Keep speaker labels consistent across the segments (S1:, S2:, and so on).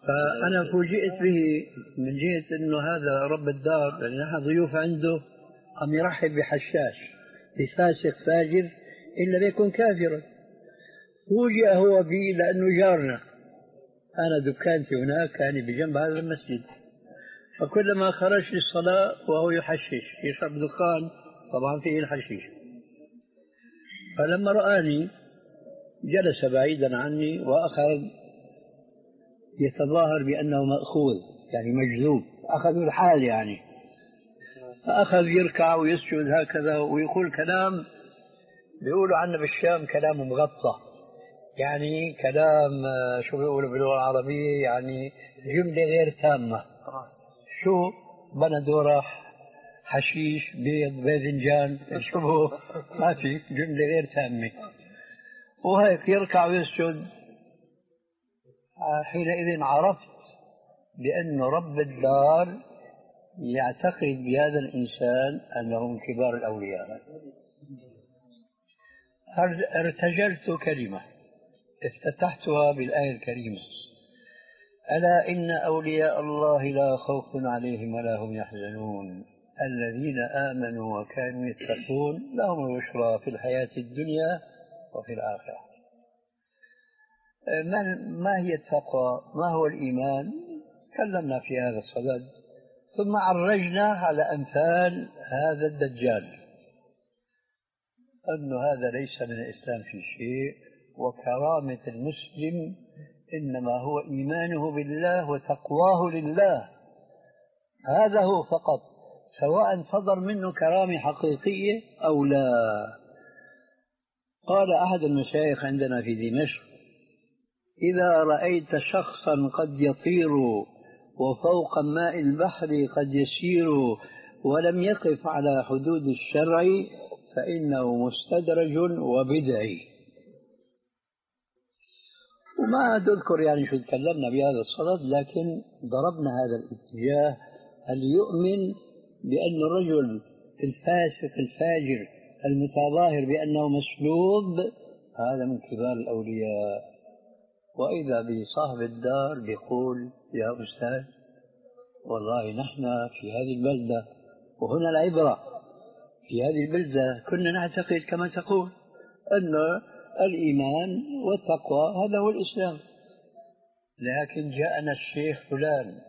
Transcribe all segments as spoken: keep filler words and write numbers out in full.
S1: فأنا فوجئت به من جهة أنه هذا رب الدار، لأن نحن ضيوف عنده، عم يرحب بحشاش بفاسق فاجر إلا بيكون كافرا. فوجئ هو بي لأنه جارنا، أنا دكانتي هناك كان بجنب هذا المسجد، فكلما خرج للصلاة وهو يحشش يشرب دخان طبعا فيه الحشيش. فلما رآني جلس بعيدا عني وأخذ يتظاهر بأنه مأخوذ، يعني مجذوب، أخذ الحال يعني، فأخذ يركع ويسجد هكذا ويقول كلام بيقولوا عنه بالشام كلام مغطى، يعني كلام شو بيقولوا باللغة العربية، يعني جملة غير تامة. شو بندورة حشيش بيض باذنجان شو ما في، جملة غير تامة. وهيك يركع ويسجد. حينئذ عرفت بأن رب الدار يعتقد بهذا الإنسان أنه من كبار الأولياء. ارتجلت كلمة افتتحتها بالآية الكريمة: ألا إن أولياء الله لا خوف عليهم ولا هم يحزنون الذين آمنوا وكانوا يتقون لهم البشرى في الحياة الدنيا وفي الآخرة. ما هي التقوى؟ ما هو الإيمان؟ تكلمنا في هذا الصدد، ثم عرجنا على أمثال هذا الدجال أن هذا ليس من الإسلام في شيء، وكرامة المسلم إنما هو إيمانه بالله وتقواه لله، هذا هو فقط، سواء صدر منه كرامة حقيقية أو لا. قال أحد المشايخ عندنا في دمشق: إذا رأيت شخصا قد يطير وفوق ماء البحر قد يسير ولم يقف على حدود الشرع فإنه مستدرج وبدعي. وما أذكر يعني شو تكلمنا بهذا الصدد، لكن ضربنا هذا الاتجاه. هل يؤمن بأن الرجل الفاسق الفاجر المتظاهر بأنه مسلوب هذا من كبار الأولياء؟ وإذا بصاحب الدار بيقول: يا أستاذ والله نحن في هذه البلدة، وهنا العبرة، في هذه البلدة كنا نعتقد كما تقول أن الإيمان والتقوى هذا هو الإسلام، لكن جاءنا الشيخ فلان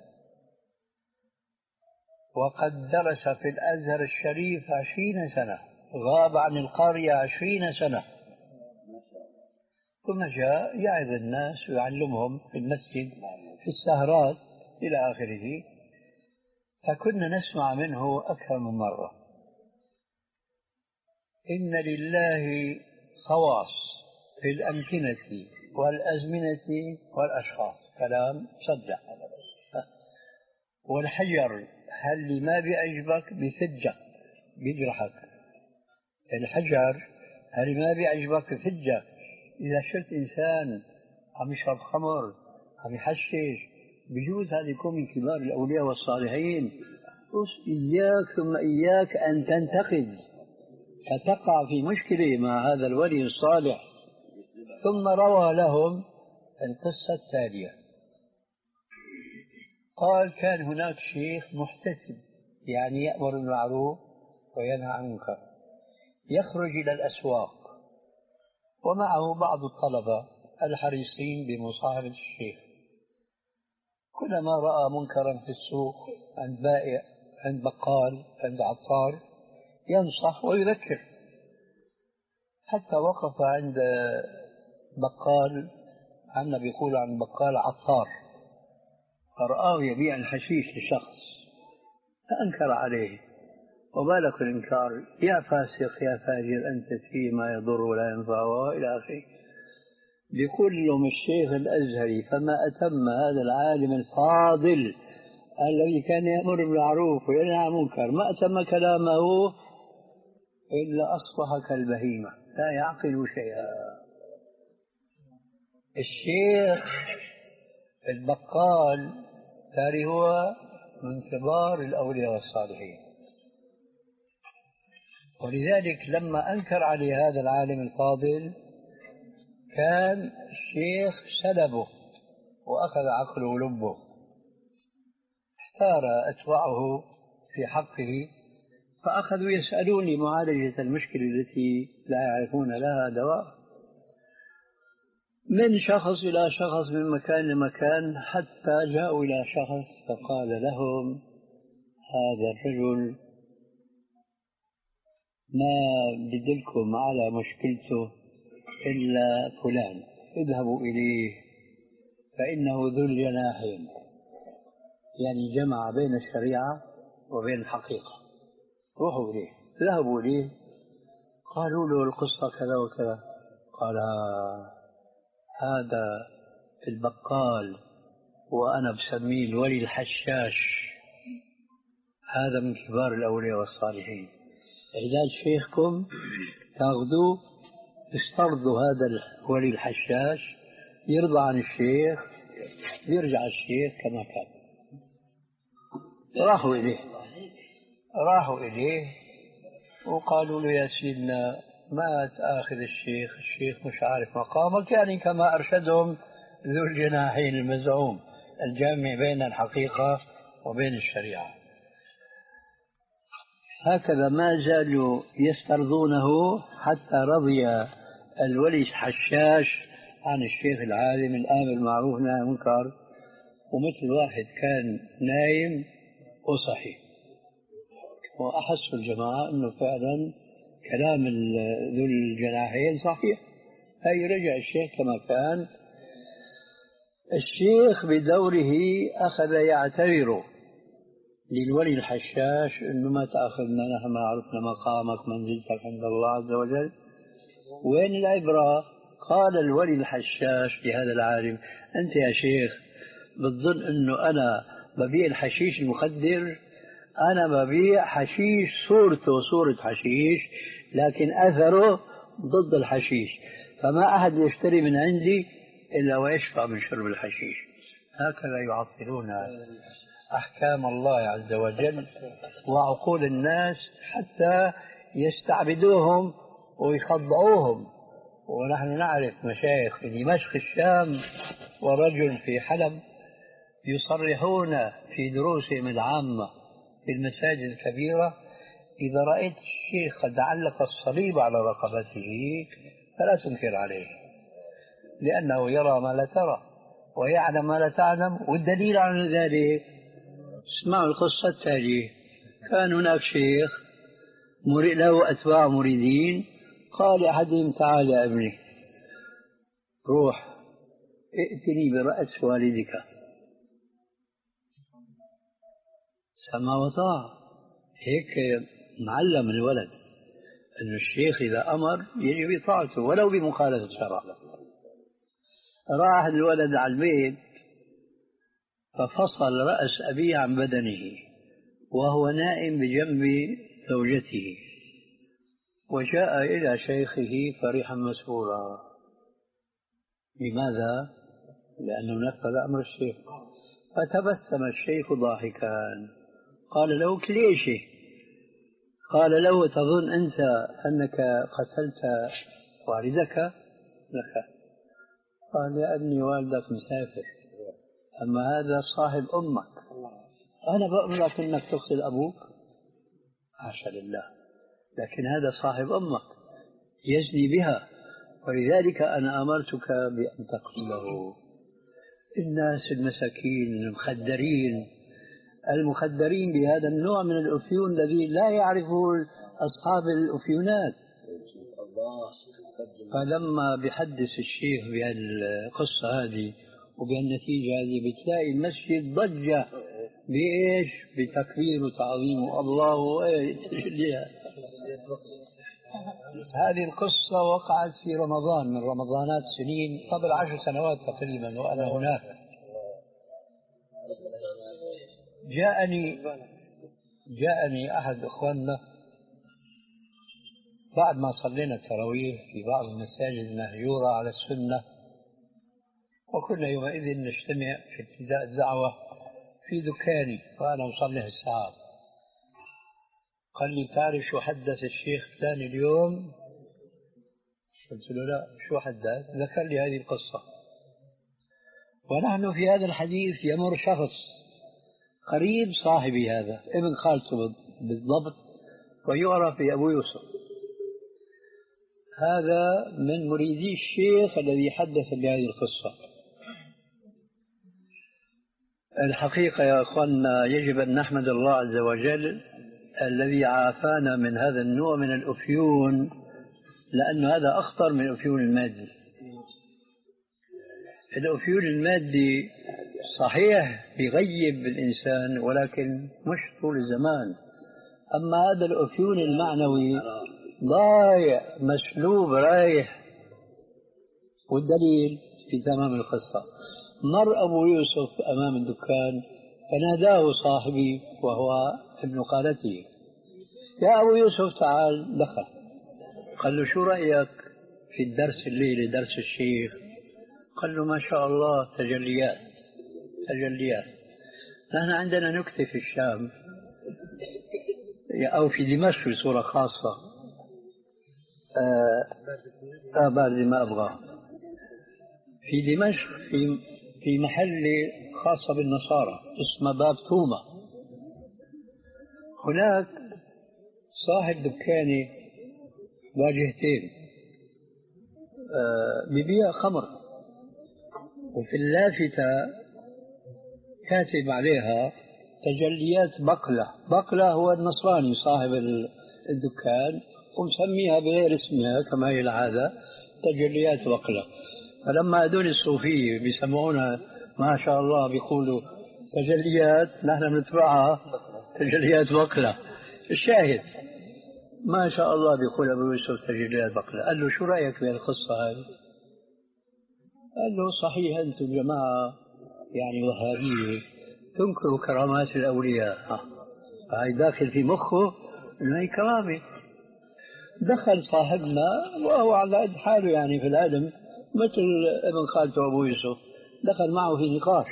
S1: وقد درس في الأزهر الشريف عشرين سنة، غاب عن القرية عشرين سنة، ثم جاء يعظ الناس ويعلمهم في المسجد في السهرات إلى آخره. فكنا نسمع منه أكثر من مرة: إن لله خواص في الأمكنة والأزمنة والأشخاص، كلام صدق. والحجر هل ما بيعجبك بفجك بيجرحك، الحجر هل ما بيعجبك بفجك. إذا شفت إنسان عم يشرب خمر عم يحشش بجوز هذا يكون من كبار الأولياء والصالحين. إياك ثم إياك أن تنتقد فتقع في مشكلة مع هذا الولي الصالح. ثم روى لهم القصة التالية: قال كان هناك شيخ محتسب، يعني يأمر بالمعروف وينهى عن المنكر، يخرج إلى الأسواق ومعه بعض الطلبة الحريصين بمصاحبة الشيخ. كلما رأى منكرا في السوق عند بائع عند بقال عند عطار ينصح ويذكر، حتى وقف عند بقال، عنا بيقول عن بقال عطار، فرآه يبيع الحشيش لشخص فأنكر عليه. وبالك الإنكار: يا فاسق يا فاجر أنت فيما يضر ولا ينفع وإلى آخره. بيقول لهم الشيخ الأزهري: فما أتم هذا العالم الفاضل الذي كان يأمر بالمعروف وينهى عن المنكر، ما أتم كلامه إلا أصبح كالبهيمة لا يعقل شيئا. الشيخ البقال تاري هو من كبار الأولياء والصالحين، ولذلك لما أنكر عليه هذا العالم الفاضل كان الشيخ سلبه وأخذ عقله ولبه. احتار أتباعه في حقه، فأخذوا يسألوني معالجة المشكلة التي لا يعرفون لها دواء، من شخص إلى شخص، من مكان لمكان، حتى جاءوا إلى شخص فقال لهم: هذا الرجل ما بدلكم على مشكلته إلا فلان، اذهبوا إليه فإنه ذو الجناحين، يعني جمع بين الشريعة وبين الحقيقة. روحوا إليه. ذهبوا إليه، قالوا له القصة كذا وكذا. قال: هذا البقال وأنا بسميه الولي الحشاش، هذا من كبار الأولياء والصالحين. علاج شيخكم تاخذوه تسترضوا هذا الولي الحشاش، يرضى عن الشيخ، يرجع الشيخ كما كان. راحوا إليه راحوا إليه وقالوا له: يا سيدنا ما تأخذ الشيخ، الشيخ مش عارف مقامك، يعني كما أرشدهم ذو الجناحين المزعوم الجامع بين الحقيقة وبين الشريعة. هكذا ما زالوا يسترضونه حتى رضي الولي الحشاش عن الشيخ العالم الآمر بالمعروف والنهي عن المنكر، ومثل واحد كان نايم وصحي. وأحسوا الجماعة أنه فعلا كلام ذو الجناحين صحيح. هي رجع الشيخ كما كان. الشيخ بدوره أخذ يعتبر للولي الحشاش أنه ما تأخذنا، نحن ما عرفنا مقامك منزلتك عند الله عز وجل. وين العبرة؟ قال الولي الحشاش لهذا العالم: أنت يا شيخ بتظن أنه أنا ببيع الحشيش المخدر؟ أنا ببيع حشيش صورته صورة حشيش، لكن أثره ضد الحشيش، فما أحد يشتري من عندي إلا ويشفى من شرب الحشيش. هكذا يعطلون أحكام الله عز وجل وعقول الناس حتى يستعبدوهم ويخضعوهم. ونحن نعرف مشايخ في دمشق الشام ورجل في حلب يصرحون في دروسهم العامة في المساجد الكبيرة: إذا رأيت الشيخ قد علق الصليب على رقبته فلا تنكر عليه، لأنه يرى ما لا ترى ويعلم ما لا تعلم. والدليل على ذلك اسمعوا القصة التالية. كان هناك شيخ له أتباع مريدين، قال أحدهم: تعال يا ابني، روح ائتني برأس والدك. سمع وطاع. هيك معلم الولد أن الشيخ إذا أمر يجب إطاعته ولو بمخالفة الشرع. راح الولد على البيت ففصل رأس أبيه عن بدنه وهو نائم بجنب زوجته، وجاء إلى شيخه فرحا مسرورا. لماذا؟ لأنه نفذ أمر الشيخ. فتبسم الشيخ ضاحكا، قال له: كليشة؟ قال له: تظن أنت أنك قتلت والدك؟ لك. قال: يا ابني والدك مسافر، أما هذا صاحب أمك، أنا بأمرك أنك تقتل أبوك؟ حاشا لله، لكن هذا صاحب أمك يزني بها، ولذلك أنا أمرتك بأن تقتله. الناس المساكين المخدرين المخدرين بهذا النوع من الأفيون الذي لا يعرفه أصحاب الأفيونات. فلما بيحدث الشيخ بهالقصة هذه وبهالنتيجة هذه بتلاقي المسجد ضجة بإيش؟ بتكبير وتعظيم الله. هذه القصة وقعت في رمضان من رمضانات سنين قبل عشر سنوات تقريبا وأنا هناك. جاءني جاءني أحد إخواننا بعد ما صلينا التراويح في بعض المساجد المهجورة على السنة، وكنا يومئذ نجتمع في ابتداء الدعوة في دكاني وأنا أصلي الساعات. قال لي: تعرف شو حدث الشيخ فلان اليوم؟ قلت له: لا، شو حدث؟ ذكر لي هذه القصة. ونحن في هذا الحديث يمر شخص قريب صاحبي هذا ابن خالته بالضبط، ويعرف بأبو يوسف. هذا من مريدي الشيخ الذي حدث بهذه القصة. الحقيقة يا أخوانا يجب أن نحمد الله عز وجل الذي عافانا من هذا النوع من الأفيون، لأن هذا أخطر من الأفيون المادي. الأفيون المادي صحيح يغيب الإنسان ولكن مش طول الزمان، أما هذا الأفيون المعنوي ضايع مسلوب رايح. والدليل في تمام القصة، مر أبو يوسف أمام الدكان فناداه صاحبي وهو ابن خالته: يا أبو يوسف تعال. دخل قال له: شو رأيك في الدرس الليلة، درس الشيخ؟ قال له: ما شاء الله تجليات تجليات. نحن عندنا نكتة في الشام أو في دمشق بصورة خاصة، آه, آه بعد ما أبغى، في دمشق في في محل خاصة بالنصارى اسمه باب توما. هناك صاحب دكاني واجهتين آه ببيع خمر، وفي اللافتة كاتب عليها تجليات بقلة. بقلة هو النصراني صاحب الدكان، ومسميها بغير اسمها كما هي العادة، تجليات بقلة. فلما هذول الصوفية بيسمعونا ما شاء الله بيقولوا تجليات، نحن بنتبعها تجليات بقلة. الشاهد ما شاء الله بيقول أبو يوسف تجليات بقلة. قال له: شو رأيك في القصة هذه؟ قال له: صحيح أنتم جماعة يعني وهابية تنكروا كرامات الأولياء. هاي داخل في مخه إنه هي كرامة. دخل صاحبنا وهو على قد حاله يعني في العلم مثل ابن خالته أبو يوسف، دخل معه في نقاش.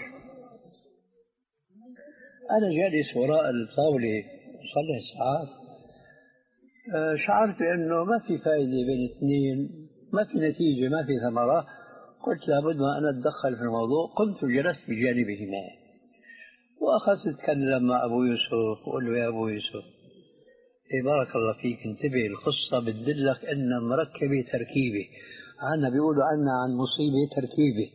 S1: أنا جالس وراء الطاولة صار لي ساعات، شعرت أنه ما في فائدة بين اثنين، ما في نتيجة، ما في ثمرة. قلت لابد ما أنا أتدخل في الموضوع. قمت وجلست بجانبهما وأخذت أتكلم مع أبو يوسف وقل له: يا أبو يوسف، إيه بارك الله فيك، انتبه، القصة بتدلك أن مركبة تركيبة، عنا بيقولوا عنا عن مصيبة تركيبة.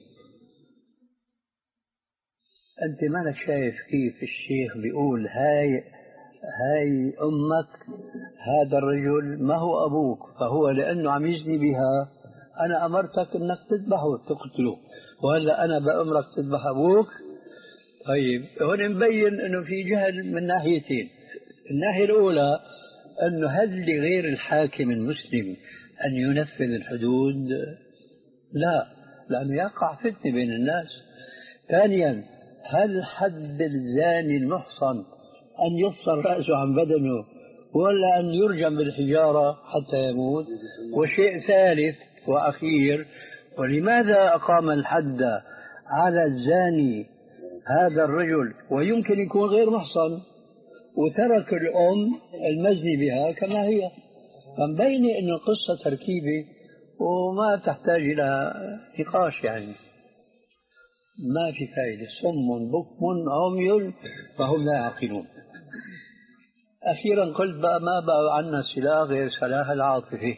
S1: أنت مالك شايف كيف الشيخ بيقول هاي هاي أمك، هذا الرجل ما هو أبوك، فهو لأنه عم يزني بها أنا أمرتك أنك تذبحه تقتله، وهلا أنا بأمرك تذبح أبوك. طيب هون مبين أنه في جهل من ناحيتين. الناحية الأولى أنه هل لغير الحاكم المسلم أن ينفذ الحدود؟ لا، لأنه يقع فتنة بين الناس. ثانيا، هل حد الزاني المحصن أن يفصل رأسه عن بدنه ولا أن يرجم بالحجارة حتى يموت؟ وشيء ثالث وأخير، ولماذا أقام الحد على الزاني هذا الرجل ويمكن يكون غير محصن وترك الأم المزني بها كما هي؟ فمبين أن القصة تركيبة وما تحتاج إلى نقاش، يعني ما في فائدة. صم بكم عمي فهم لا يعقلون. أخيرا قلت بقى ما بقى عنا سلاح غير سلاح العاطفة،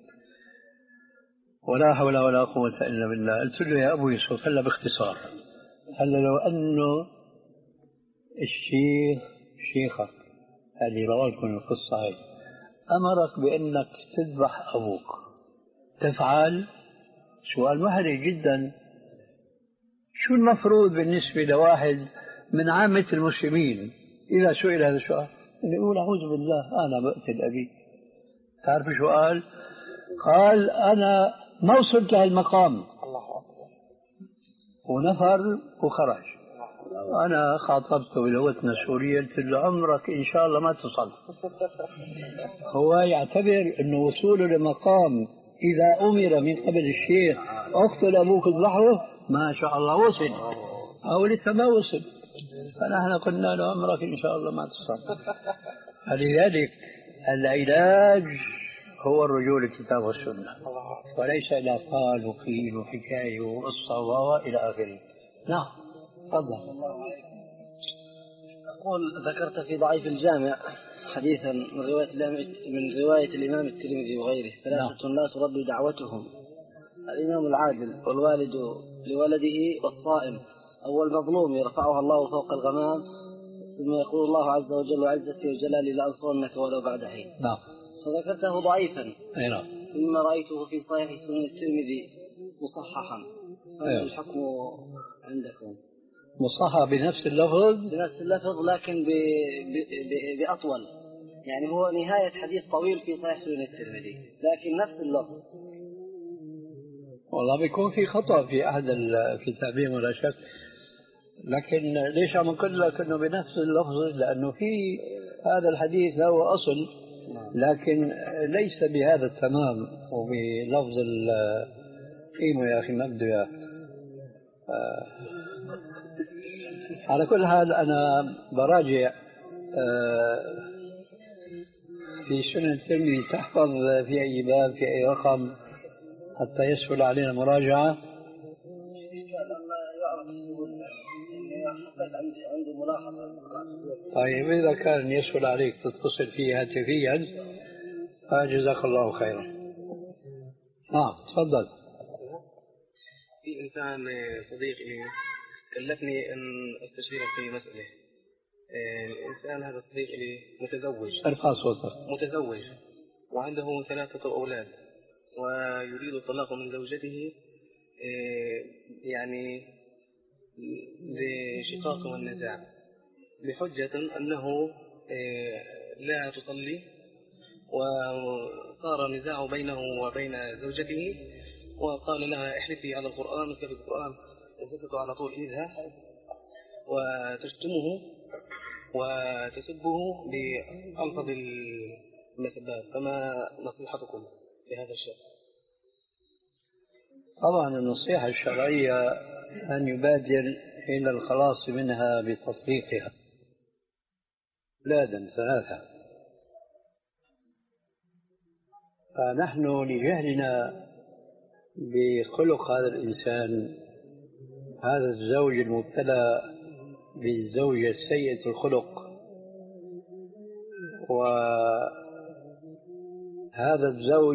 S1: ولا حول ولا قوة إلا بالله. قلت له: يا أبو يوسف، هلا باختصار، هلا لو أنه الشيخ شيخك اللي روى لكم القصة هاي أمرك بأنك تذبح أبوك، تفعل؟ سؤال محرج جدا. شو المفروض بالنسبة لواحد من عامة المسلمين إذا سئل هذا السؤال؟ يقول: أعوذ بالله، أنا بقتل أبي. تعرف شو قال؟ قال: أنا ما وصلت لهالمقام. ونفر وخرج. أنا خاطبته بلغتنا السورية، قلت له: عمرك إن شاء الله ما تصل. هو يعتبر أنه وصوله لمقام إذا أمر من قبل الشيخ اقتل أبوك اذبحه، ما شاء الله وصل، أو لسه ما وصل. فنحن قلنا له: عمرك إن شاء الله ما تصل. فلذلك العلاج هو الرجوع للكتاب والسنة، وليس إلى قال وقيل وحكاية وقصة وإلى آخره. نعم تفضل.
S2: أقول ذكرت في ضعيف الجامع حديثا من رواية من رواية الإمام الترمذي وغيره ثلاثة لا ترد دعوتهم: الإمام العادل والوالد لولده والصائم، أو المظلوم يرفعها الله فوق الغمام ثم يقول الله عز وجل وعزتي وجلالي لأنصرنك ولو بعد حين.
S1: نعم.
S2: فذكرته ضعيفا.
S1: أي نعم.
S2: ثم رأيته في صحيح سنن الترمذي مصححا. فما الحكم عندكم؟
S1: مصحح بنفس اللفظ؟
S2: بنفس اللفظ لكن ب... ب... ب... بأطول، يعني هو نهاية حديث طويل في صحيح سنن الترمذي لكن نفس اللفظ.
S1: والله بيكون في خطأ في أحد الكتابين ولا شك، لكن ليش عم نقول لك أنه بنفس اللفظ؟ لأنه في هذا الحديث له أصل لكن ليس بهذا التمام وبلفظ القيمة يا أخي ما بده إياه. آه على كل حال أنا براجع آه في سنن الترمذي، تحفظ في أي باب في أي رقم حتى يسهل علينا مراجعة. طيب إذا كان يسهل عليك تتصل فيه هاتفيا فجزاك الله خيرا. نعم تفضل.
S3: في إنسان صديقي كلفني أن أستشيره في مسألة. الإنسان هذا صديقي متزوج.
S1: ارفع صوتك.
S3: متزوج وعنده ثلاثة أولاد ويريد الطلاق من زوجته يعني لشقاق والنزاع بحجة أنه لا تصلي، وصار نزاع بينه وبين زوجته وقال لها احلفي على القرآن وكتب القرآن، وزفت على طول إيدها وتشتمه وتسبه بألفظ المسبات. فما نصيحتكم في هذا الشيء؟
S1: طبعا النصيحة الشرعية أن يبادر إلى الخلاص منها بتطليقها. أولادا ثلاثة، فنحن لجهلنا بخلق هذا الإنسان، هذا الزوج المبتلى بالزوجة سيئة الخلق، وهذا الزوج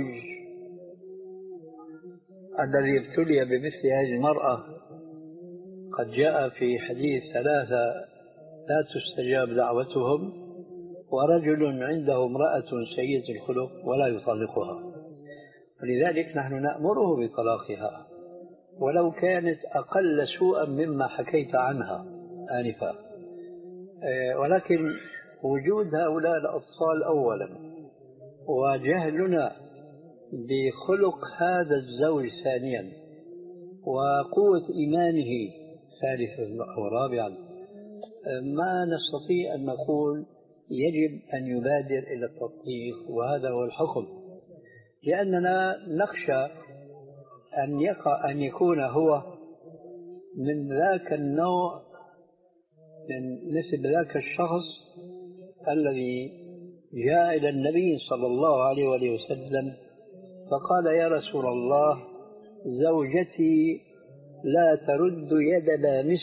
S1: الذي ابتلي بمثل هذه المرأة قد جاء في حديث ثلاثة لا تستجاب دعوتهم، ورجل عنده امرأة سيئة الخلق ولا يطلقها، ولذلك نحن نأمره بطلاقها ولو كانت أقل سوءا مما حكيت عنها آنفا. ولكن وجود هؤلاء الأطفال أولا وجهلنا بخلق هذا الزوج ثانيا وقوة إيمانه ثالثا ورابعا ما نستطيع أن نقول يجب أن يبادر إلى التطليق، وهذا هو الحكم، لأننا نخشى أن يقع أن يكون هو من ذاك النوع، من مثل ذاك الشخص الذي جاء إلى النبي صلى الله عليه وآله وسلم فقال يا رسول الله زوجتي لا ترد يد لامس،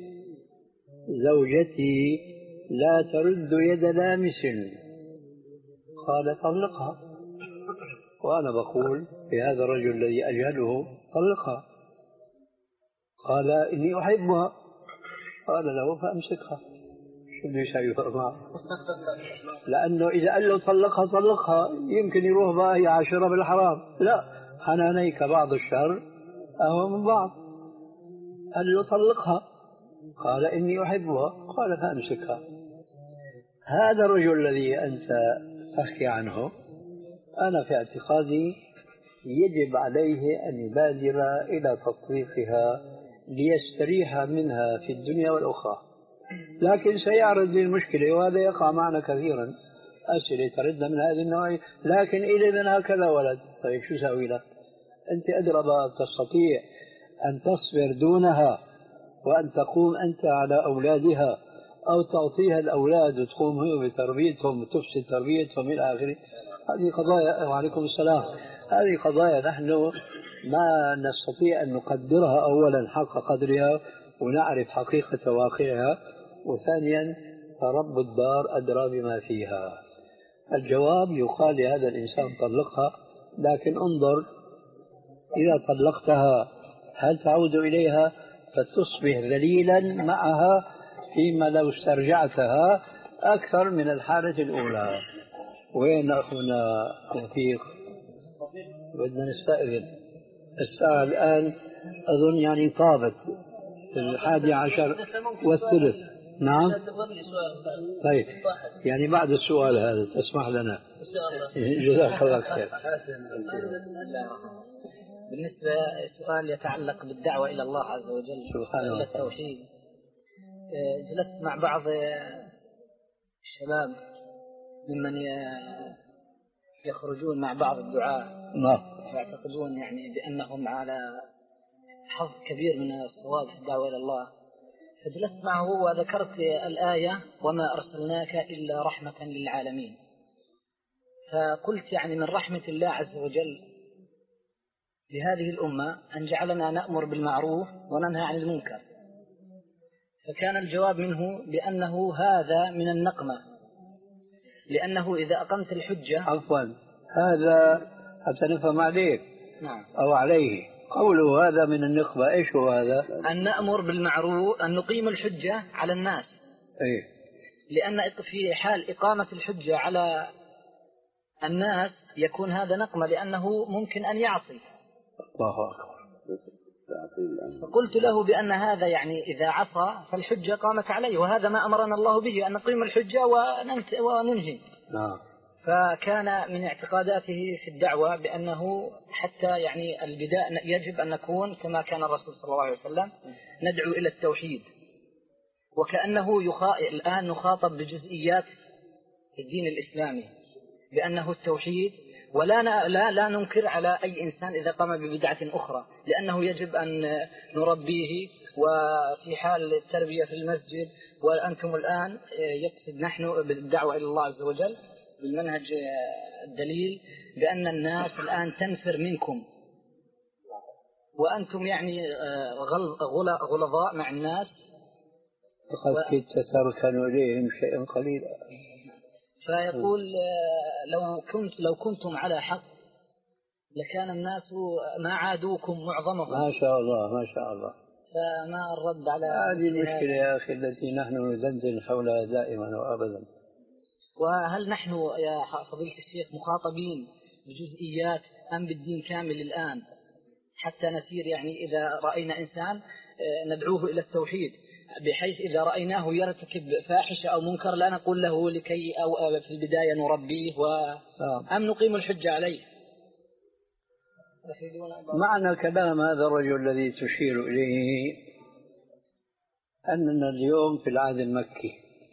S1: زوجتي لا ترد يد لامس، قال طلقها. وأنا بقول لهذا الرجل الذي أجهله طلقها. قال إني أحبها، قال له فأمسكها. شو بده يسوي معه؟ لأنه إذا قال له طلقها طلقها يمكن يروح بقى يعاشرها بالحرام. لا، حنانيك بعض الشر أهو من بعض. قال له طلقها، قال إني أحبها، قال فأمسكها. هذا الرجل الذي أنت تحكي عنه أنا في اعتقادي يجب عليه أن يبادر إلى تطليقها ليستريح منها في الدنيا والأخرى، لكن سيعرض لي المشكلة، وهذا يقع معنا كثيرا، أسئلة تردنا من هذه النوعية، لكن إذا هكذا ولد. طيب شو سوي لك؟ أنت أدرى تستطيع أن تصبر دونها وأن تقوم أنت على أولادها، أو تعطيها الأولاد وتقوم هي بتربيتهم وتفسد تربيتهم إلى آخره. هذه قضايا، وعليكم السلام، هذه قضايا نحن ما نستطيع أن نقدرها أولا حق قدرها، ونعرف حقيقة واقعها، وثانيا فرب الدار أدرى بما فيها. الجواب يقال لهذا الإنسان طلقها، لكن انظر إذا طلقتها هل تعود إليها فتصبح ذليلا معها، فيما لو استرجعتها أكثر من الحالة الأولى. وين أخونا توفيق؟ بدنا نستأذن، الساعة الآن أظن يعني طابت الحادي عشر والثلث. نعم طيب، يعني بعد السؤال هذا تسمح لنا؟ جزاك الله خير.
S2: بالنسبة لسؤال يتعلق بالدعوة إلى الله عز وجل إلى التوحيد، جلست مع بعض الشباب ممن يخرجون مع بعض الدعاء يعتقدون يعني بأنهم على حظ كبير من الصواب في الدعوة إلى الله، فجلست معه وذكرت الآية وما أرسلناك إلا رحمة للعالمين، فقلت يعني من رحمة الله عز وجل لهذه الأمة أن جعلنا نأمر بالمعروف وننهى عن المنكر، فكان الجواب منه بأنه هذا من النقمة، لأنه إذا أقمت الحجة.
S1: عفوا، هذا حتى نفهم عليك.
S2: نعم.
S1: أو عليه قوله هذا من النقمة، إيش هو هذا؟
S2: أن نأمر بالمعروف، أن نقيم الحجة على الناس.
S1: إيه؟
S2: لأن في حال إقامة الحجة على الناس يكون هذا نقمة، لأنه ممكن أن يعصي.
S1: الله أكبر.
S2: فقلت له بأن هذا يعني إذا عصى فالحجة قامت عليه، وهذا ما أمرنا الله به، أن نقيم الحجة وننهي.
S1: نعم.
S2: فكان من اعتقاداته في الدعوة بأنه حتى يعني البداية يجب أن نكون كما كان الرسول صلى الله عليه وسلم ندعو إلى التوحيد، وكأنه يخا... الآن نخاطب بجزئيات الدين الإسلامي بأنه التوحيد، ولا لا لا ننكر على أي إنسان إذا قام ببدعة أخرى، لأنه يجب أن نربيه، وفي حال التربية في المسجد. وأنتم الآن يقصد نحن بالدعوة إلى الله عز وجل بالمنهج الدليل بأن الناس الآن تنفر منكم، وأنتم يعني غلظاء مع الناس،
S1: فقد كدت تركن إليهم شيئا قليلا.
S2: فيقول لو كنت لو كنتم على حق لكان الناس ما عادوكم معظمهم.
S1: ما شاء الله ما شاء الله.
S2: فما الرد على
S1: هذه المشكلة يا أخي التي نحن نزنزن حولها دائما وأبدا.
S2: وهل نحن يا فضيلة الشيخ مخاطبين بجزئيات أم بالدين كامل الآن، حتى نسير يعني إذا رأينا إنسان ندعوه إلى التوحيد، بحيث إذا رأيناه يرتكب فاحشة أو منكر لا نقول له لكي أو في البداية نربيه و... أم نقيم الحجة عليه.
S1: معنى كلام هذا الرجل الذي تشير إليه أننا اليوم في العهد المكي،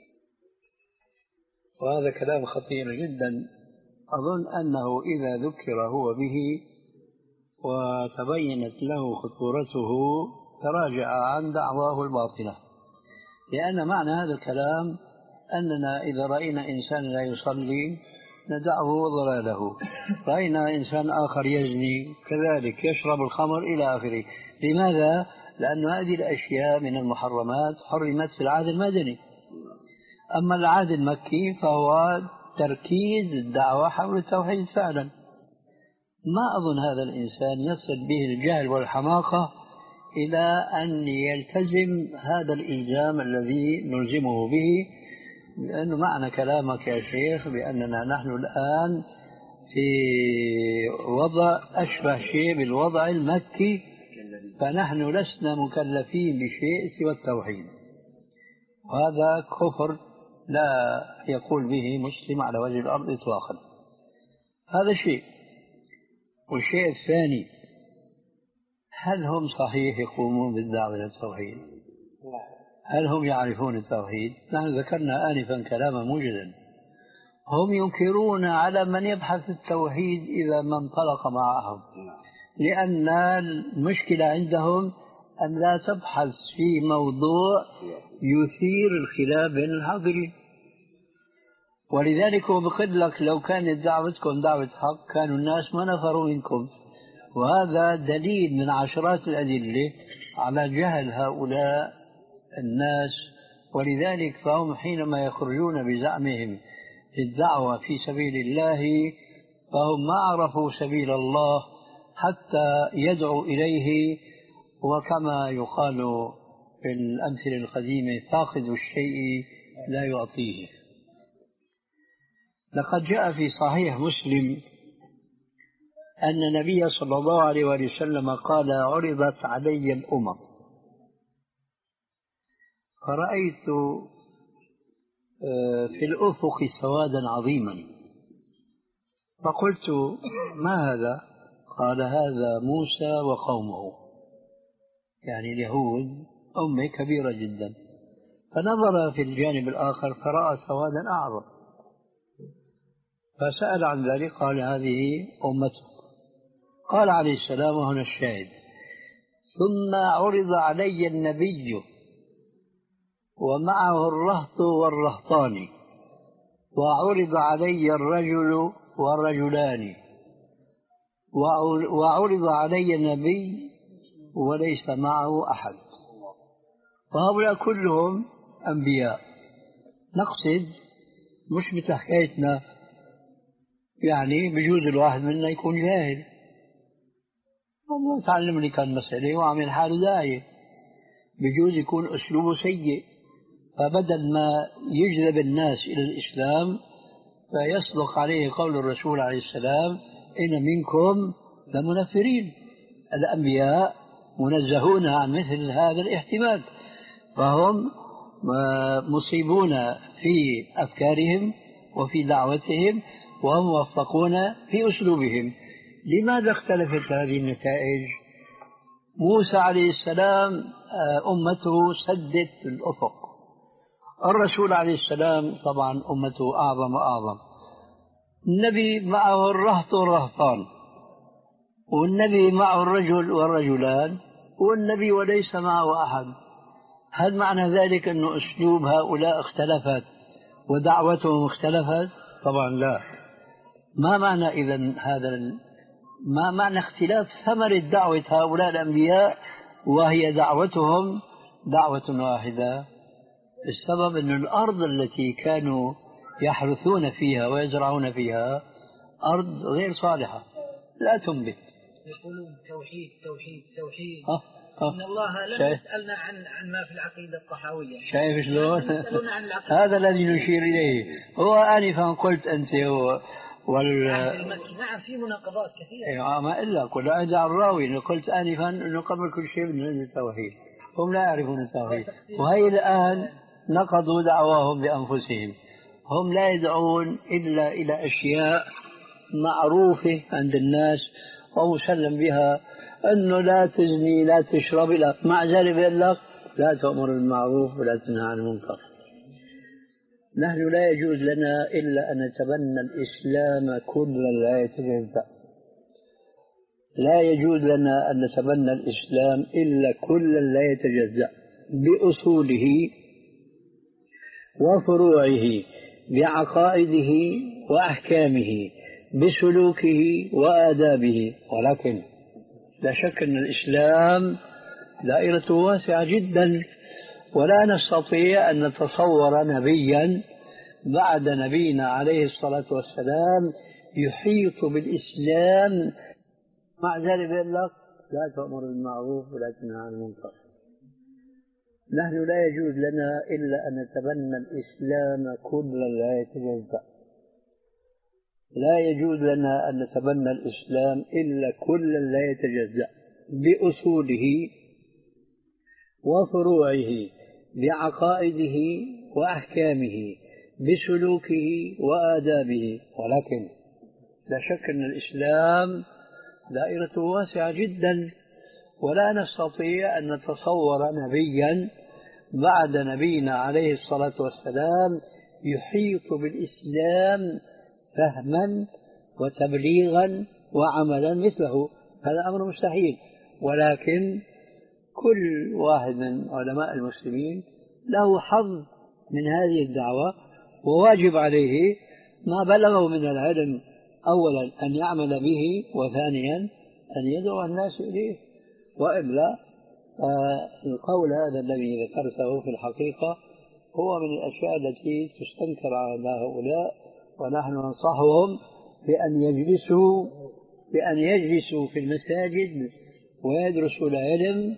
S1: وهذا كلام خطير جدا. أظن أنه إذا ذكر هو به وتبينت له خطورته تراجع عن دعواه الباطلة، لأن معنى هذا الكلام أننا إذا رأينا إنسان لا يصلي ندعه ضلاله، رأينا إنسان آخر يزني كذلك يشرب الخمر إلى آخره. لماذا؟ لأن هذه الأشياء من المحرمات حرمت في العهد المدني. أما العهد المكي فهو تركيز الدعوة حول التوحيد فعلا. ما أظن هذا الإنسان يصل به الجهل والحماقة إلى أن يلتزم هذا الإلزام الذي نلزمه به، لأنه معنى كلامك يا شيخ بأننا نحن الآن في وضع أشبه شيء بالوضع المكي، فنحن لسنا مكلفين بشيء سوى التوحيد، وهذا كفر لا يقول به مسلم على وجه الأرض إطلاقا. هذا شيء. والشيء الثاني، هل هم صحيح يقومون بالدعوة إلى التوحيد؟ هل هم يعرفون التوحيد؟ نحن ذكرنا آنفا كلاما موجدا. هم ينكرون على من يبحث التوحيد إذا ما انطلق معهم، لأن المشكلة عندهم أن لا تبحث في موضوع يثير الخلاف بين الحاضرين. ولذلك هو بقول لك لو كانت دعوتكم دعوة حق كانوا الناس ما نفروا منكم، وهذا دليل من عشرات الأدلة على جهل هؤلاء الناس، ولذلك فهم حينما يخرجون بزعمهم للدعوة في سبيل الله فهم ما عرفوا سبيل الله حتى يدعوا إليه. وكما يقال في الأمثلة القديمة فاقد الشيء لا يعطيه. لقد جاء في صحيح مسلم أن النبي صلى الله عليه وسلم قال عرضت علي الأمم فرأيت في الأفق سوادا عظيما فقلت ما هذا؟ قال هذا موسى وقومه، يعني اليهود أمة كبيرة جدا. فنظر في الجانب الآخر فرأى سوادا أعظم فسأل عن ذلك قال هذه أمته. قال عليه السلام وهنا الشاهد: ثم عرض علي النبي ومعه الرهط والرهطان وعرض علي الرجل والرجلان وعرض علي النبي وليس معه أحد. وهؤلاء كلهم أنبياء. نقصد مش مثل حكايتنا، يعني بجوز الواحد منا يكون جاهل والله تعلم لي كان مسألة وعمل حاله داعية، بجوز يكون أسلوبه سيء، فبدل ما يجذب الناس إلى الإسلام فيصدق عليه قول الرسول عليه السلام: إن منكم لمنفرين. الأنبياء منزهون عن مثل هذا الاحتمال، فهم مصيبون في أفكارهم وفي دعوتهم وهم موفقون في أسلوبهم. لماذا اختلفت هذه النتائج؟ موسى عليه السلام أمته سدت الأفق، الرسول عليه السلام طبعا أمته أعظم وأعظم، النبي معه الرهط والرهطان، والنبي معه الرجل والرجلان، والنبي وليس معه أحد. هل معنى ذلك أن أسلوب هؤلاء اختلفت ودعوتهم اختلفت؟ طبعا لا. ما معنى إذن هذا؟ ما معنى اختلاف ثمرة دعوة هؤلاء الأنبياء وهي دعوتهم دعوة واحدة؟ السبب أن الأرض التي كانوا يحرثون فيها ويزرعون فيها أرض غير صالحة لا تنبت.
S4: يقولون توحيد توحيد توحيد.
S1: أه أه.
S4: إن الله لم
S1: شايف.
S4: يسألنا عن عن ما في العقيدة الطحاوية.
S1: شايف شلون؟
S4: عن
S1: هذا الذي نشير إليه. هو آنفا قلت أنت و... وال...
S4: نعم في مناقضات كثيرة.
S1: إيه ما إلا كل أدعى الراوي. قلت آنفا أنه قبل كل شيء من التوحيد، هم لا يعرفون التوحيد، وهي الآن نقضوا دعواهم بأنفسهم. هم لا يدعون إلا إلى أشياء معروفة عند الناس ومسلم بها، أنه لا تزني لا تشرب إلى مع ذلك يقول لك لا تأمر بالمعروف ولا تنهى عن المنكر. نحن لا يجوز لنا إلا أن نتبنى الإسلام كلا لا يتجزأ. لا يجوز لنا أن نتبنى الإسلام إلا كلا لا يتجزأ بأصوله وفروعه، بعقائده وأحكامه، بسلوكه وآدابه. ولكن لا شك أن الإسلام دائرته واسعة جدا، ولا نستطيع أن نتصور نبيا بعد نبينا عليه الصلاة والسلام يحيط بالإسلام مع ذلك يقول لك لا تأمر بالمعروف ولا تنهى عن المنكر. نحن لا يجوز لنا إلا أن نتبنى الإسلام كلا لا يتجزأ. لا يجوز لنا أن نتبنى الإسلام إلا كلا لا يتجزأ بأصوله وفروعه، بعقائده وأحكامه، بسلوكه وآدابه. ولكن لا شك أن الإسلام دائرته واسعة جدا، ولا نستطيع أن نتصور نبيا بعد نبينا عليه الصلاة والسلام يحيط بالإسلام فهما وتبليغا وعملا مثله. هذا أمر مستحيل. ولكن كل واحد من علماء المسلمين له حظ من هذه الدعوة، وواجب عليه ما بلغه من العلم أولا أن يعمل به، وثانيا أن يدعو الناس إليه، وإلا القول هذا الذي ذكرته في الحقيقة هو من الأشياء التي تستنكر على هؤلاء، ونحن ننصحهم بأن يجلسوا بأن يجلسوا في المساجد ويدرسوا العلم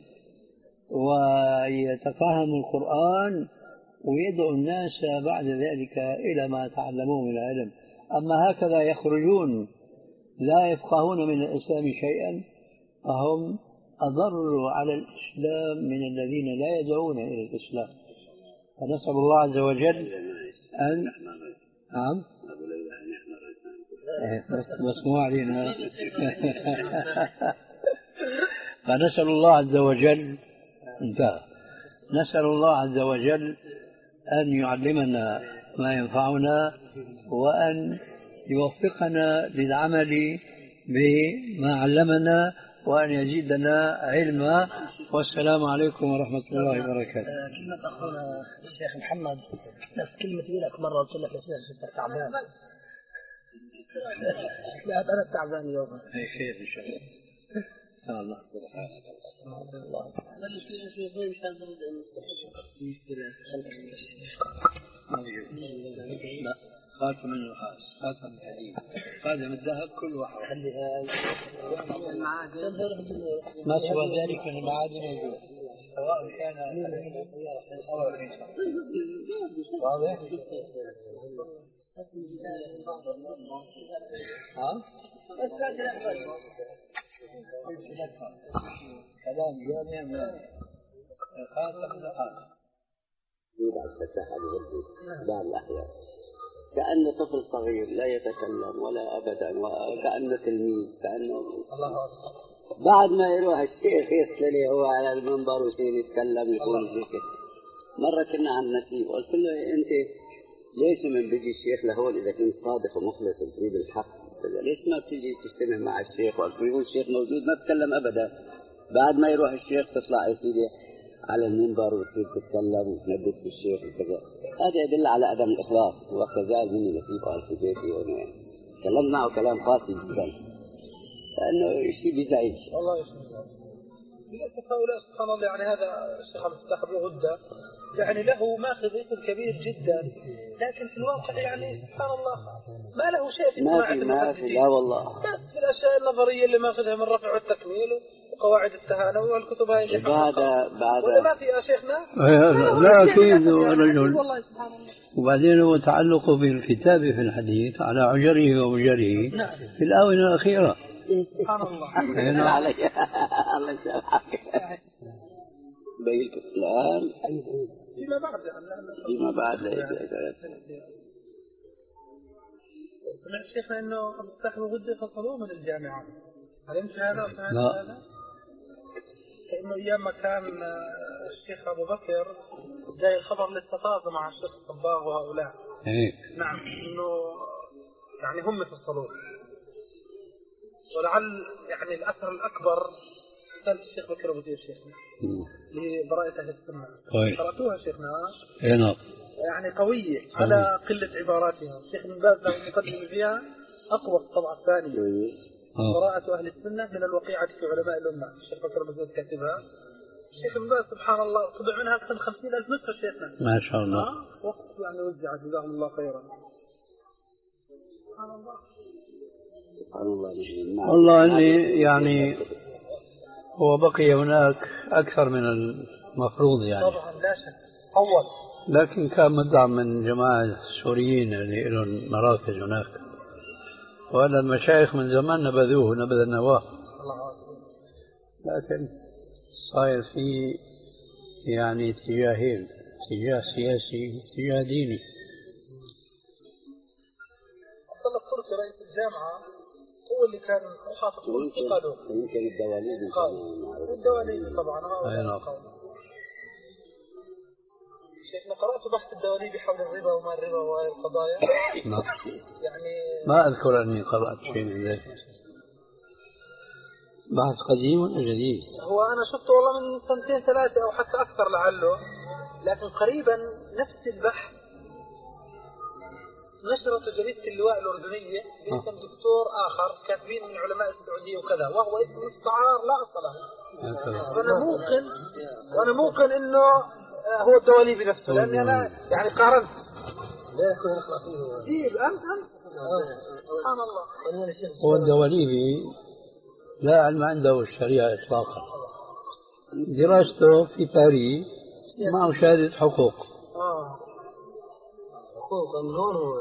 S1: ويتفهموا القرآن ويدعو الناس بعد ذلك إلى ما تعلموه من العلم. أما هكذا يخرجون لا يفقهون من الإسلام شيئا فهم أضر على الإسلام من الذين لا يدعون إلى الإسلام. فنسأل الله عز وجل أن نعم بس بس مو علينا فنسأل الله عز وجل انتهى نسأل الله عز وجل أن يعلمنا ما ينفعنا وأن يوفقنا للعمل بما علمنا وأن يزيدنا علما. والسلام عليكم ورحمة الله وبركاته.
S4: كلمة أخونا الشيخ محمد نفس كلمة لك مرة قلت لك يا شيخ أنت تعبان. لا أنا تعبان اليوم.
S1: أي خير إن شاء الله. إن شاء الله. الله. لا خاتم النحاس خاتم الحديد خاتم الذهب كل واحد ما سوى ذلك من المعادن يجوز سواء كان واضح؟ ها؟ كلام جامع من خاتم النحاس
S5: يوضع الفتاح على يده بعض الأحيان كأنه طفل صغير لا يتكلم ولا أبدا وكأنه تلميذ كأنه بعد ما يروح الشيخ يسلي هو على المنبر ويصير يتكلم يقول زي كده. مرة كنا عند نسيب قلت له أنت ليش من بيجي الشيخ لهون إذا كنت صادق ومخلص وتريد الحق ليش ما بتيجي تجتمع مع الشيخ وقت يقول الشيخ موجود ما تتكلم أبدا. بعد ما يروح الشيخ تطلع يا سيدي على المنبر وتصير تتكلم وتندد في الشيخ وكذا. هذا يدل على عدم الإخلاص وكذلك مني نسيب قال في بيتي وانا تكلمت معه كلام قاسي جدا لأنه شيء بيزعج.
S3: الله يسلمك. للأسف هؤلاء سبحان الله يعني هذا الشيخ عبد الفتاح أبو غدة يعني له ماخذ اسم كبير جدا لكن في الواقع يعني سبحان الله ما له شيء في
S5: ما في ما في لا والله
S3: بس في الأشياء النظرية اللي ماخذها من رفع والتكميل وقواعد التهانة والكتب هاي اللي
S5: بعد بعد
S3: ولا ما في يا شيخنا
S1: لا أكيد رجل
S3: والله سبحان الله.
S1: وبعدين هو تعلقه بالكتاب في الحديث على عجره ومجره في الآونة الأخيرة.
S3: سبحان الله.
S5: الله عليك الله يسامحك. بيت الآن
S3: فيما بعد
S5: فيما بعد
S3: سمعت شيخنا إنه عبد الفتاح أبو غدة فصلوه من الجامعة. هل يمكن هذا أو سمعت هذا؟ كأنه أيام ما كان الشيخ أبو بكر جاي الخبر للتفاوض مع الشيخ الصباغ وهؤلاء.
S1: إيه.
S3: نعم إنه يعني هم فصلوه. ولعل يعني الأثر الأكبر كان الشيخ بكر أبو زيد شيخنا لبراءة أهل السنة. قرأتوها شيخنا؟
S1: إيه نعم.
S3: يعني قوية على قلة عباراتها. الشيخ ابن باز له مقدم فيها أقوى الطبعة الثانية. براءة أهل السنة من الوقيعة في علماء الأمة. الشيخ بكر أبو زيد كاتبها. الشيخ ابن باز سبحان الله طبع منها أكثر من خمسين ألف نسخة شيخنا.
S1: ما شاء الله.
S3: آه وقت يعني وزعت جزاهم الله خيرا. سبحان الله.
S5: سبحان الله.
S1: والله أني يعني هو بقي هناك أكثر من المفروض يعني.
S3: طبعا لا شك. أول.
S1: لكن كان مدعم من جماعة سوريين اللي لهم مراكز هناك. وهذا المشايخ من زمان نبذوه نبذ النواه. لكن صاير في يعني اتجاهين اتجاه سياسي اتجاه ديني.
S3: عبد الله التركي رئيس الجامعة هو اللي كان محافظ انتقاله.
S5: يمكن الدواليب
S3: الدواليب طبعا.
S1: أي نعم.
S3: شيخنا قرأت بحث الدواليب حول الربا وما الربا وهذه القضايا.
S1: نعم.
S3: يعني
S1: ما أذكر أني قرأت شيء من ذلك. بحث قديم ولا جديد؟
S3: هو أنا شفته والله من سنتين ثلاثة أو حتى أكثر لعله لكن قريبا نفس البحث نشرت جريدة اللواء الأردنية باسم دكتور آخر كاتبين من علماء السعودية وكذا، وهو اسم مستعار لا أصل له. وأنا موقن وأنا موقن إنه هو الدواليبي نفسه، لأني أنا يعني قارنت. جيب أنت أنت سبحان الله.
S1: هو الدواليبي لا علم عنده الشريعة إطلاقا، دراسته في باريس معه شهادة حقوق.
S3: آه حقوق من هون هو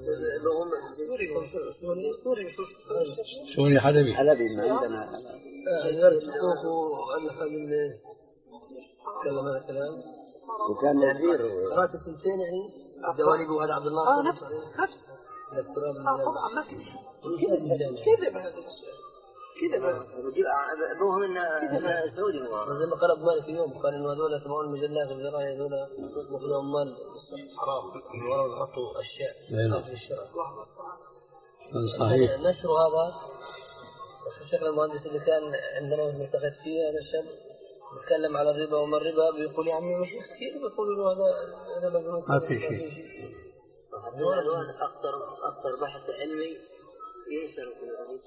S3: سوري سوري
S1: سوري حلبي
S5: حلبي ما عندنا
S2: درس حقوق وألف من تكلم هذا الكلام
S5: وكان نذير
S2: دراسة سنتين يعني الدواليبي وهذا عبد الله.
S3: اه نفس نفس اه طبعا ما في كذب هذا كذب
S2: ابوه من سعودي. زي ما قال ابو مالك اليوم قال انه هذول يسمعون المجلات والجرايد هذول ياخذون مال حرام وراء يحطوا اشياء في الشرع.
S1: صحيح.
S2: نشر هذا الشيخ المهندس اللي كان عندنا ملتقيت فيه هذا الشاب يتكلم على الربا وما الربا بيقول يا عمي مش كثير بيقولوا له هذا ربا
S1: ما في شيء.
S2: هذا اكثر اكثر بحث علمي ينشر في الغريب.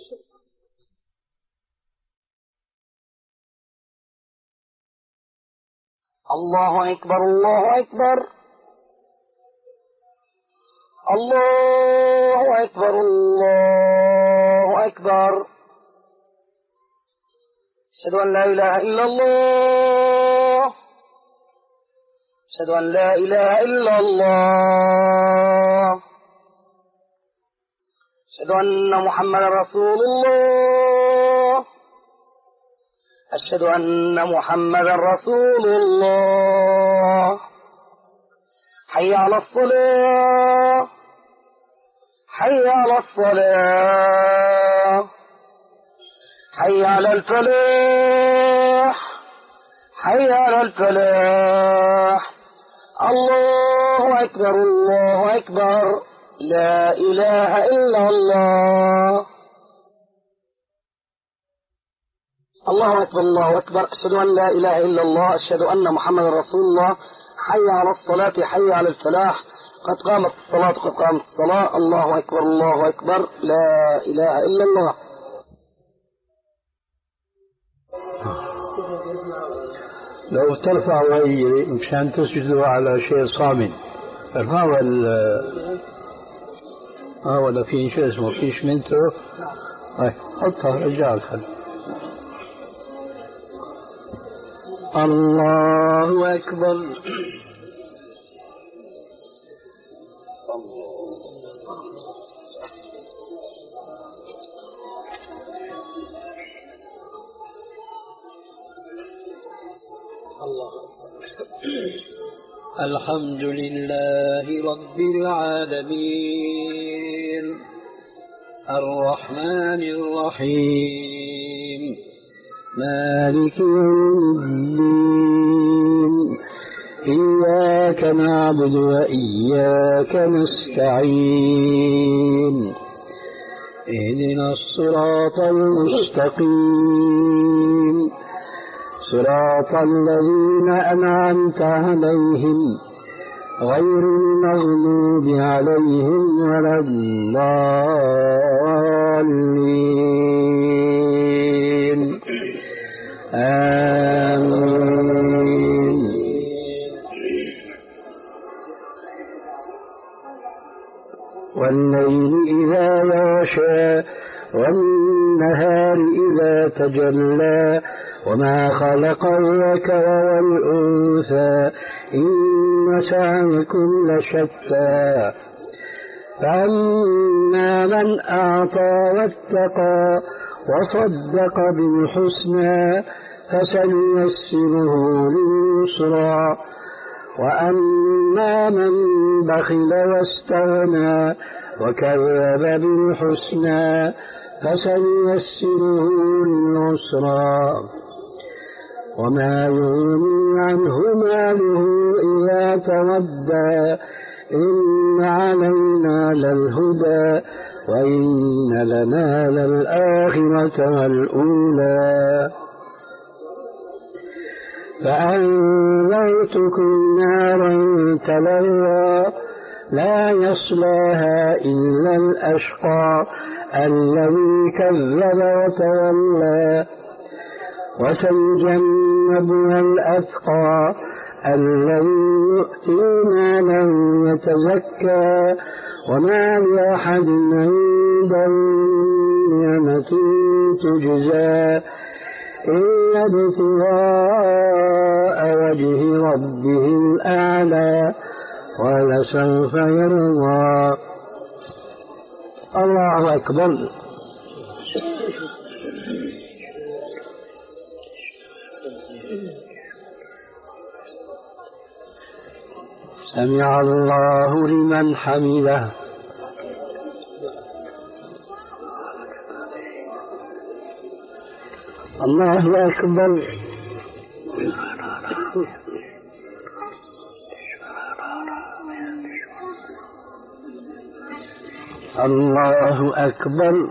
S4: الله أكبر الله أكبر الله أكبر الله أكبر. أشهد أن لا إله إلا الله أشهد أن لا إله إلا الله أشهد أن محمدا رسول الله أشهد أن محمدا رسول الله. حي على الصلاة حي على الصلاة حي على الفلاح حي على الفلاح. الله أكبر الله أكبر لا إله إلا الله. الله أكبر الله أكبر. أشهد أن لا إله إلا الله أشهد أن محمد رسول الله. حي على الصلاة حي على الفلاح قد قامت الصلاة قد قامت الصلاة. الله أكبر الله أكبر لا إله إلا الله.
S1: لو ترفعوا أي مشان تسجدوا على شيء صامت ارفعوا ال اه ولا في شيء اسمه في شمنته هاي حطها رجع الخل. الله أكبر. الحمد لله رب العالمين الرحمن الرحيم مالك يوم الدين إياك نعبد وإياك نستعين اهدنا الصراط المستقيم صراط الذين أنعمت عليهم غير المغضوب عليهم ولا الضالين آمين. والليل إذا يغشى والنهار إذا تجلى وما خلق الذكر والأنثى إن سعيكم لشتى فأما من أعطى واتقى وصدق بالحسنى فسنيسره لليسرى وأما من بخل واستغنى وكذب بالحسنى فسنيسره للعسرى وما يغني عنه ماله إذا تردى إن علينا للهدى وإن لنا للآخرة والأولى فأنذرتكم نارا تلظى
S6: لا يصلاها إلا الأشقى الذي كذب وتولى وسيجنبها الأتقى الذي يؤتي مالا يتزكى وما لأحد عنده نعمة تجزى إلا ابتغاء وجه ربه الأعلى ولسوف يرضى. الله أكبر. سمع الله لمن حمده. الله أكبر. الله أكبر.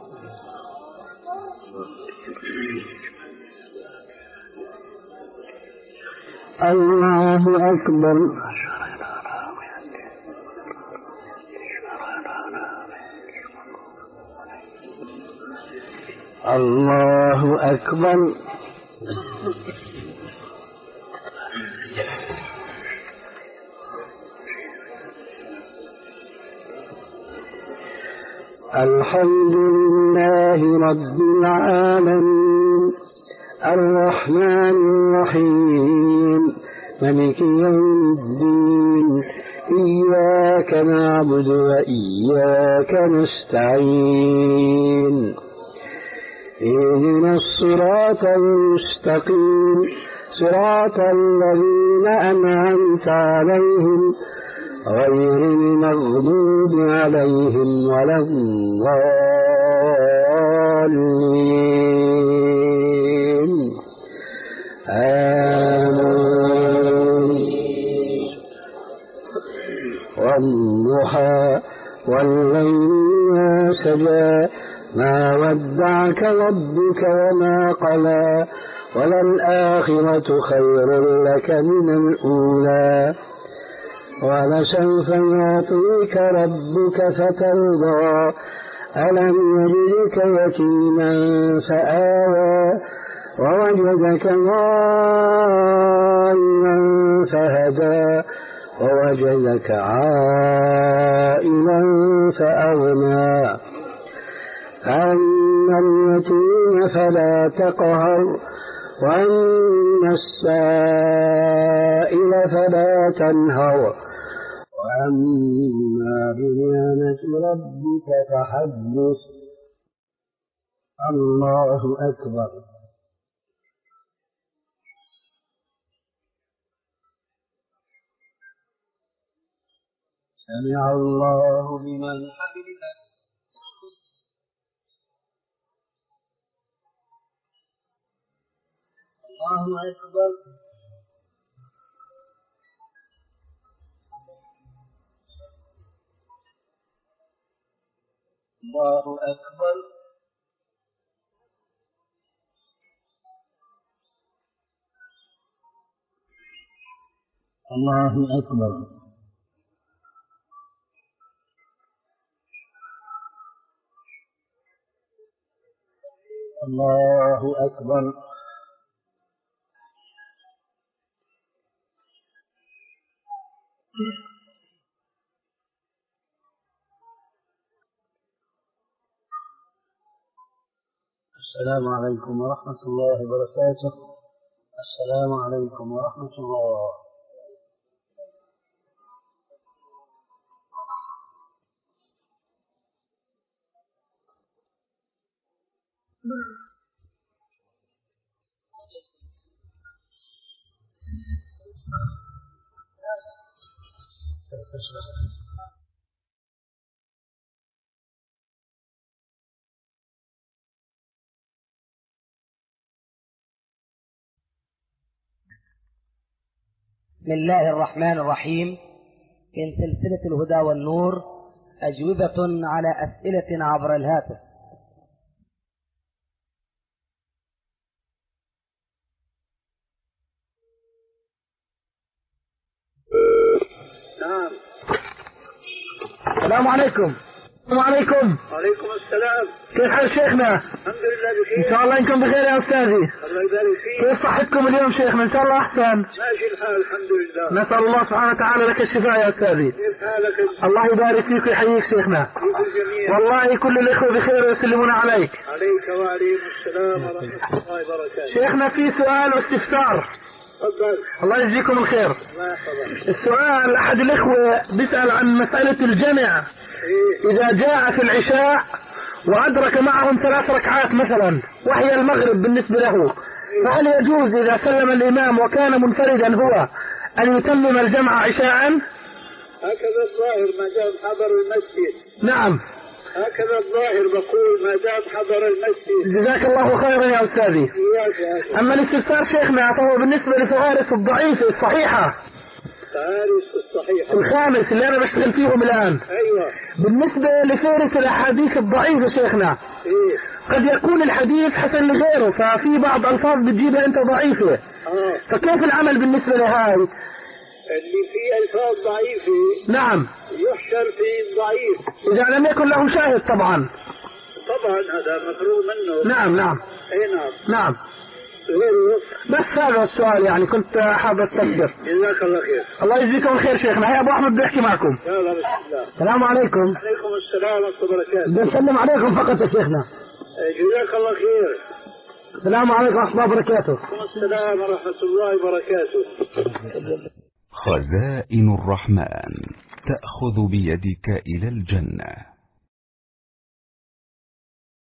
S6: الله أكبر. الله أكبر. الحمد لله رب العالمين الرحمن الرحيم مالك يوم الدين إياك نعبد وإياك نستعين اهدنا الصراط المستقيم صراط الذين أنعمت عليهم غير المغضوب عليهم ولا الضالين آمين. والضحى والليل ما سجى ما ودعك ربك وما قلى وللآخرة خير لك من الأولى ولسوف يعطيك ربك فترضى ألم يجدك يتيما فآوى ووجدك ضالا فهدى ووجدك عائلا فأغنى فأما اليتيم فلا تقهر وأما السائل فلا تنهر وأما بنعمة ربك فحدث. الله أكبر. سمع الله لمن حمده. الله أكبر. الله أكبر. الله أكبر. الله أكبر. السلام عليكم ورحمة الله وبركاته. السلام عليكم ورحمة الله.
S2: بسم الله الرحمن الرحيم. من سلسلة الهدى والنور أجوبة على أسئلة عبر الهاتف.
S6: نعم.
S4: السلام عليكم. السلام عليكم.
S3: وعليكم السلام.
S4: كيف حال شيخنا؟
S3: الحمد لله بخير.
S4: ان شاء الله انكم بخير يا استاذي.
S3: الله يبارك فيك.
S4: كيف صحتكم اليوم شيخنا؟ ان شاء الله احسن.
S3: ماشي الحال الحمد لله.
S4: نسال الله سبحانه وتعالى لك الشفاء يا استاذي.
S3: كيف حالك؟
S4: الله يبارك فيك ويحييك شيخنا.
S3: كيف الجميع؟
S4: والله كل الاخوه بخير ويسلمون عليك.
S3: عليك وعليكم السلام ورحمه الله وبركاته.
S4: شيخنا في سؤال واستفسار.
S3: تفضل.
S4: الله يجزيكم الخير.
S3: الله يحفظك.
S4: السؤال احد الاخوه بيسال عن مساله الجمع.
S3: إيه؟
S4: اذا جاء في العشاء وأدرك معهم ثلاث ركعات مثلا وهي المغرب بالنسبة له، فهل يجوز إذا سلم الإمام وكان منفردا هو أن يتمم الجمع عشاء؟
S3: هكذا الظاهر ما دام حضر المسجد.
S4: نعم
S3: هكذا الظاهر بقول ما دام حضر المسجد.
S4: جزاك الله خيرا يا أستاذي.
S3: إياك يا أخي.
S4: أما الاستفسار شيخنا فهو بالنسبة لفوارس الضعيفة الصحيحة
S3: فارس الصحيح
S4: الخامس اللي أنا بشتغل فيهم الآن.
S3: أيوة.
S4: بالنسبة لفارس الأحاديث الضعيفة شيخنا،
S3: إيه؟
S4: قد يكون الحديث حسن لغيره، ففي بعض ألفاظ بتجيبها أنت ضعيفة.
S3: آه.
S4: فكيف العمل بالنسبة لهاي؟
S3: اللي فيه ألفاظ ضعيفة
S4: نعم
S3: يحشر في الضعيف.
S4: إذا لم يكن له شاهد طبعا.
S3: طبعا هذا مفروض منه.
S4: نعم نعم.
S3: أي نعم.
S4: نعم.
S3: غيره.
S4: بس هذا السؤال يعني كنت حابب أستفسر.
S3: جزاك الله خير.
S4: الله يجزيكم الخير شيخنا. هيا أبو أحمد بيحكي معكم.
S3: يلا بسم الله.
S4: السلام عليكم.
S3: عليكم السلام ورحمة الله وبركاته.
S4: بنسلم عليكم فقط يا شيخنا.
S3: جزاك الله خير.
S4: السلام عليكم ورحمة الله وبركاته.
S3: وعليكم السلام ورحمة الله وبركاته.
S7: خزائن الرحمن تأخذ بيدك إلى الجنة.